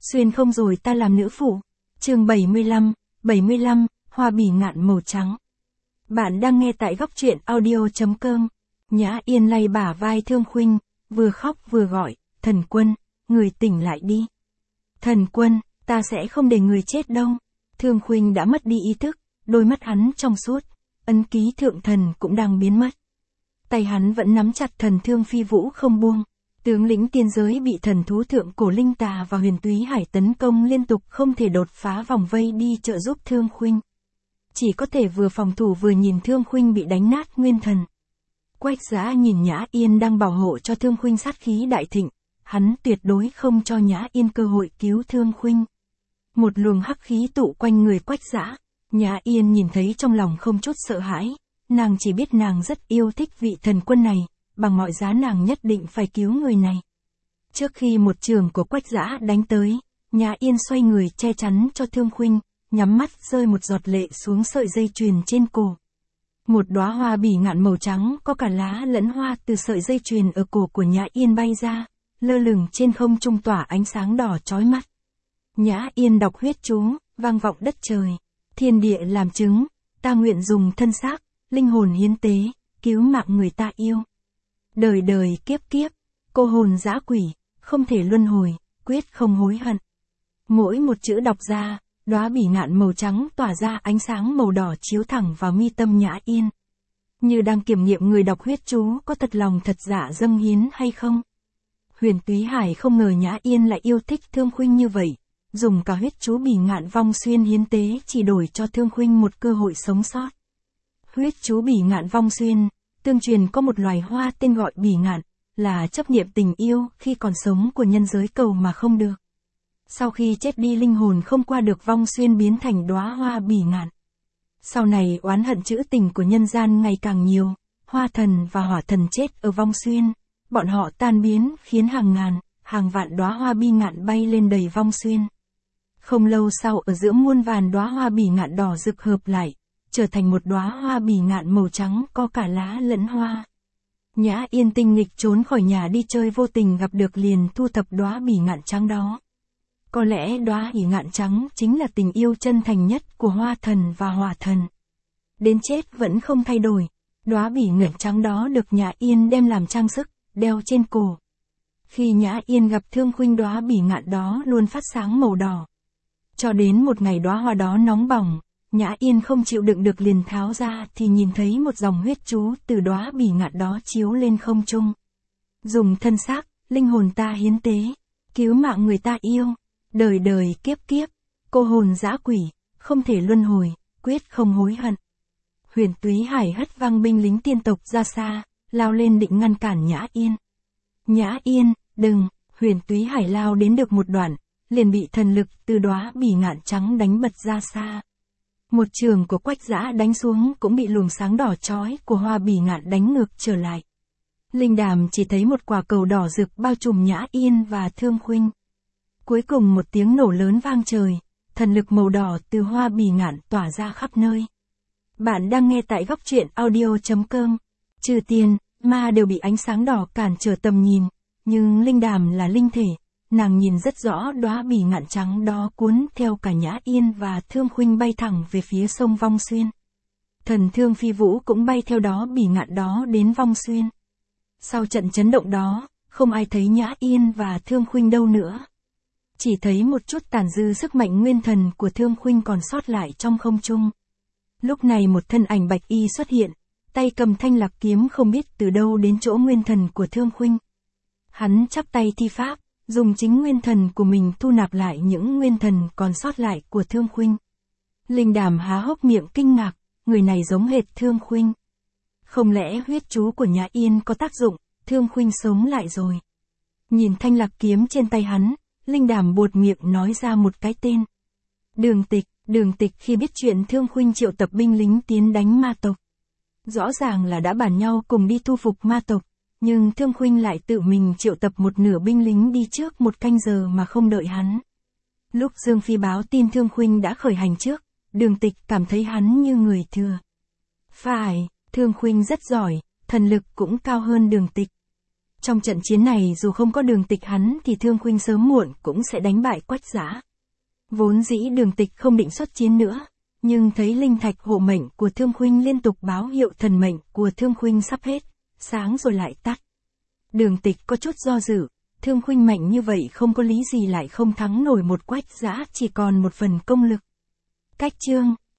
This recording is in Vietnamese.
xuyên không rồi ta làm nữ phụ. Chương 75, hoa bỉ ngạn màu trắng. Bạn đang nghe tại góc truyện audio.com. Nhã Yên lay bả vai Thương Khuynh, vừa khóc vừa gọi, "Thần Quân, người tỉnh lại đi. Thần Quân, ta sẽ không để người chết đâu." Thương Khuynh đã mất đi ý thức, đôi mắt hắn trong suốt, ấn ký thượng thần cũng đang biến mất. Tay hắn vẫn nắm chặt thần thương phi vũ không buông. Tướng lĩnh tiên giới bị thần thú thượng cổ linh tà và huyền túy hải tấn công liên tục, không thể đột phá vòng vây đi trợ giúp Thương Khuynh. Chỉ có thể vừa phòng thủ vừa nhìn Thương Khuynh bị đánh nát nguyên thần. Quách Dã nhìn Nhã Yên đang bảo hộ cho Thương Khuynh, sát khí đại thịnh, hắn tuyệt đối không cho Nhã Yên cơ hội cứu Thương Khuynh. Một luồng hắc khí tụ quanh người Quách Dã, Nhã Yên nhìn thấy trong lòng không chút sợ hãi, nàng chỉ biết nàng rất yêu thích vị thần quân này, bằng mọi giá nàng nhất định phải cứu người này. Trước khi một trường của Quách Dã đánh tới, Nhã Yên xoay người che chắn cho Thương Khuynh, nhắm mắt rơi một giọt lệ xuống sợi dây chuyền trên cổ. Một đóa hoa bỉ ngạn màu trắng có cả lá lẫn hoa từ sợi dây chuyền ở cổ của Nhã Yên bay ra, lơ lửng trên không trung tỏa ánh sáng đỏ chói mắt. Nhã Yên đọc huyết chú, vang vọng đất trời. Thiên địa làm chứng, ta nguyện dùng thân xác, linh hồn hiến tế, cứu mạng người ta yêu. Đời đời kiếp kiếp, cô hồn dã quỷ, không thể luân hồi, quyết không hối hận. Mỗi một chữ đọc ra, đóa bỉ ngạn màu trắng tỏa ra ánh sáng màu đỏ chiếu thẳng vào mi tâm Nhã Yên. Như đang kiểm nghiệm người đọc huyết chú có thật lòng thật dạ dâng hiến hay không. Huyền Túy Hải không ngờ Nhã Yên lại yêu thích Thương Khuynh như vậy, dùng cả huyết chú bỉ ngạn vong xuyên hiến tế chỉ đổi cho Thương Khuynh một cơ hội sống sót. Huyết chú bỉ ngạn vong xuyên, tương truyền có một loài hoa tên gọi bỉ ngạn, là chấp niệm tình yêu khi còn sống của nhân giới cầu mà không được. Sau khi chết đi linh hồn không qua được vong xuyên biến thành đóa hoa bỉ ngạn. Sau này oán hận trữ tình của nhân gian ngày càng nhiều, hoa thần và hỏa thần chết ở vong xuyên, bọn họ tan biến khiến hàng ngàn, hàng vạn đóa hoa bỉ ngạn bay lên đầy vong xuyên. Không lâu sau ở giữa muôn vàn đóa hoa bỉ ngạn đỏ rực hợp lại, trở thành một đóa hoa bỉ ngạn màu trắng có cả lá lẫn hoa. Nhã Yên tinh nghịch trốn khỏi nhà đi chơi, vô tình gặp được liền thu thập đóa bỉ ngạn trắng đó. Có lẽ đóa bỉ ngạn trắng chính là tình yêu chân thành nhất của hoa thần và hỏa thần. Đến chết vẫn không thay đổi, đóa bỉ ngạn trắng đó được Nhã Yên đem làm trang sức, đeo trên cổ. Khi Nhã Yên gặp Thương Khuynh, đóa bỉ ngạn đó luôn phát sáng màu đỏ. Cho đến một ngày đóa hoa đó nóng bỏng, Nhã Yên không chịu đựng được liền tháo ra thì nhìn thấy một dòng huyết chú từ đóa bỉ ngạn đó chiếu lên không trung. Dùng thân xác, linh hồn ta hiến tế, cứu mạng người ta yêu, đời đời kiếp kiếp, cô hồn dã quỷ, không thể luân hồi, quyết không hối hận. Huyền Túy Hải hất văng binh lính tiên tộc ra xa, lao lên định ngăn cản Nhã Yên. Nhã Yên, đừng! Huyền Túy Hải lao đến được một đoạn, liền bị thần lực từ đóa bỉ ngạn trắng đánh bật ra xa. Một trường của Quách Dã đánh xuống cũng bị luồng sáng đỏ chói của hoa bỉ ngạn đánh ngược trở lại. Linh Đàm chỉ thấy một quả cầu đỏ rực bao trùm Nhã Yên và Thương Khuynh. Cuối cùng một tiếng nổ lớn vang trời, thần lực màu đỏ từ hoa bỉ ngạn tỏa ra khắp nơi. Bạn đang nghe tại góc truyện audio.com. Trừ tiên, ma đều bị ánh sáng đỏ cản trở tầm nhìn, nhưng Linh Đàm là linh thể. Nàng nhìn rất rõ đóa bỉ ngạn trắng đó cuốn theo cả Nhã Yên và Thương Khuynh bay thẳng về phía sông Vong Xuyên. Thần thương phi vũ cũng bay theo đó bỉ ngạn đó đến Vong Xuyên. Sau trận chấn động đó, không ai thấy Nhã Yên và Thương Khuynh đâu nữa. Chỉ thấy một chút tàn dư sức mạnh nguyên thần của Thương Khuynh còn sót lại trong không trung. Lúc này một thân ảnh bạch y xuất hiện, tay cầm thanh lạc kiếm không biết từ đâu đến chỗ nguyên thần của Thương Khuynh. Hắn chắp tay thi pháp, dùng chính nguyên thần của mình thu nạp lại những nguyên thần còn sót lại của Thương Khuynh. Linh Đàm há hốc miệng kinh ngạc, người này giống hệt Thương Khuynh. Không lẽ huyết chú của Nhã Yên có tác dụng, Thương Khuynh sống lại rồi. Nhìn thanh lạc kiếm trên tay hắn, Linh Đàm buột miệng nói ra một cái tên. Đường Tịch khi biết chuyện Thương Khuynh triệu tập binh lính tiến đánh ma tộc. Rõ ràng là đã bàn nhau cùng đi thu phục ma tộc. Nhưng Thương Khuynh lại tự mình triệu tập một nửa binh lính đi trước một canh giờ mà không đợi hắn. Lúc Dương Phi báo tin Thương Khuynh đã khởi hành trước, Đường Tịch cảm thấy hắn như người thừa. Phải, Thương Khuynh rất giỏi, thần lực cũng cao hơn Đường Tịch. Trong trận chiến này dù không có Đường Tịch hắn thì Thương Khuynh sớm muộn cũng sẽ đánh bại Quách Dã. Vốn dĩ Đường Tịch không định xuất chiến nữa, nhưng thấy linh thạch hộ mệnh của Thương Khuynh liên tục báo hiệu thần mệnh của Thương Khuynh sắp hết, sáng rồi lại tắt. Đường Tịch có chút do dự, Thương Khuynh mạnh như vậy không có lý gì lại không thắng nổi một Quách Dã chỉ còn một phần công lực. Cách chương